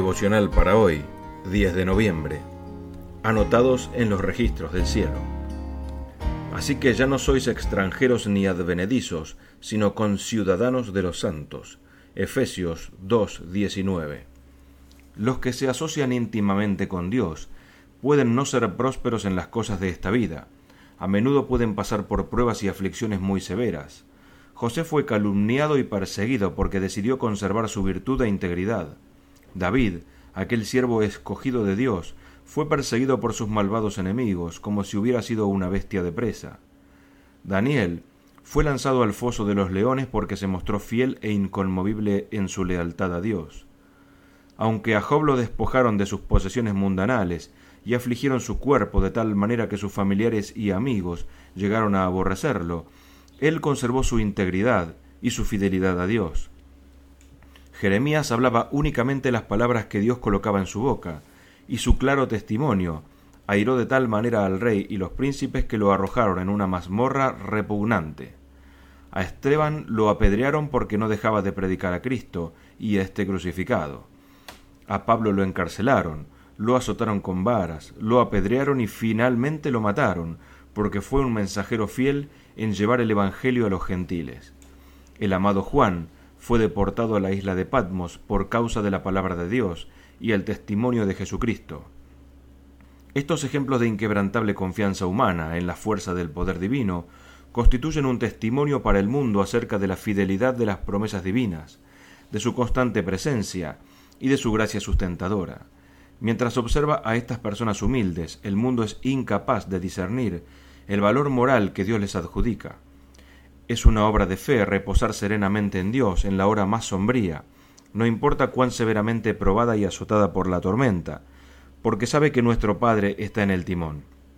Devocional para hoy, 10 de noviembre. Anotados en los registros del cielo. Así que ya no sois extranjeros ni advenedizos, sino conciudadanos de los santos. Efesios 2:19. Los que se asocian íntimamente con Dios pueden no ser prósperos en las cosas de esta vida. A menudo pueden pasar por pruebas y aflicciones muy severas. José fue calumniado y perseguido porque decidió conservar su virtud e integridad. David, aquel siervo escogido de Dios, fue perseguido por sus malvados enemigos, como si hubiera sido una bestia de presa. Daniel fue lanzado al foso de los leones porque se mostró fiel e inconmovible en su lealtad a Dios. Aunque a Job lo despojaron de sus posesiones mundanales y afligieron su cuerpo de tal manera que sus familiares y amigos llegaron a aborrecerlo, él conservó su integridad y su fidelidad a Dios. Jeremías hablaba únicamente las palabras que Dios colocaba en su boca, y su claro testimonio airó de tal manera al rey y los príncipes que lo arrojaron en una mazmorra repugnante. A Esteban lo apedrearon porque no dejaba de predicar a Cristo y éste crucificado. A Pablo lo encarcelaron, lo azotaron con varas, lo apedrearon y finalmente lo mataron, porque fue un mensajero fiel en llevar el Evangelio a los gentiles. El amado Juan fue deportado a la isla de Patmos por causa de la palabra de Dios y el testimonio de Jesucristo. Estos ejemplos de inquebrantable confianza humana en la fuerza del poder divino constituyen un testimonio para el mundo acerca de la fidelidad de las promesas divinas, de su constante presencia y de su gracia sustentadora. Mientras observa a estas personas humildes, el mundo es incapaz de discernir el valor moral que Dios les adjudica. Es una obra de fe reposar serenamente en Dios en la hora más sombría, no importa cuán severamente probada y azotada por la tormenta, porque sabe que nuestro Padre está en el timón.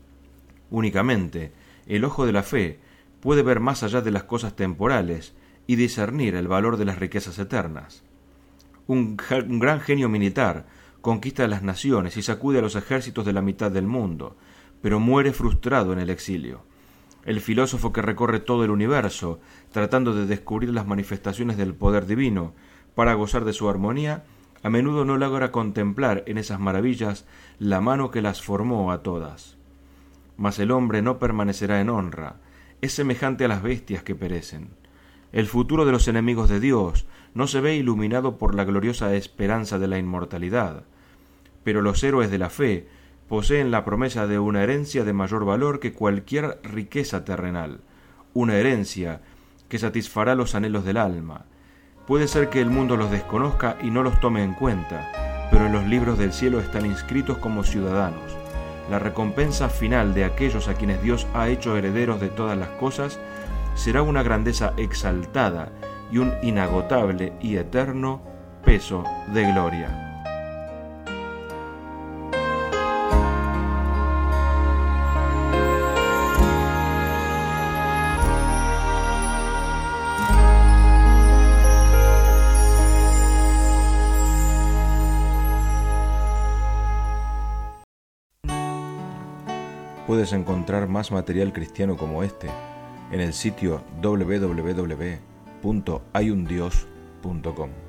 Únicamente el ojo de la fe puede ver más allá de las cosas temporales y discernir el valor de las riquezas eternas. Un gran genio militar conquista las naciones y sacude a los ejércitos de la mitad del mundo, pero muere frustrado en el exilio. El filósofo que recorre todo el universo, tratando de descubrir las manifestaciones del poder divino para gozar de su armonía, a menudo no logra contemplar en esas maravillas la mano que las formó a todas. Mas el hombre no permanecerá en honra, es semejante a las bestias que perecen. El futuro de los enemigos de Dios no se ve iluminado por la gloriosa esperanza de la inmortalidad, pero los héroes de la fe poseen la promesa de una herencia de mayor valor que cualquier riqueza terrenal, una herencia que satisfará los anhelos del alma. Puede ser que el mundo los desconozca y no los tome en cuenta, pero en los libros del cielo están inscritos como ciudadanos. La recompensa final de aquellos a quienes Dios ha hecho herederos de todas las cosas será una grandeza exaltada y un inagotable y eterno peso de gloria. Puedes encontrar más material cristiano como este en el sitio www.hayundios.com.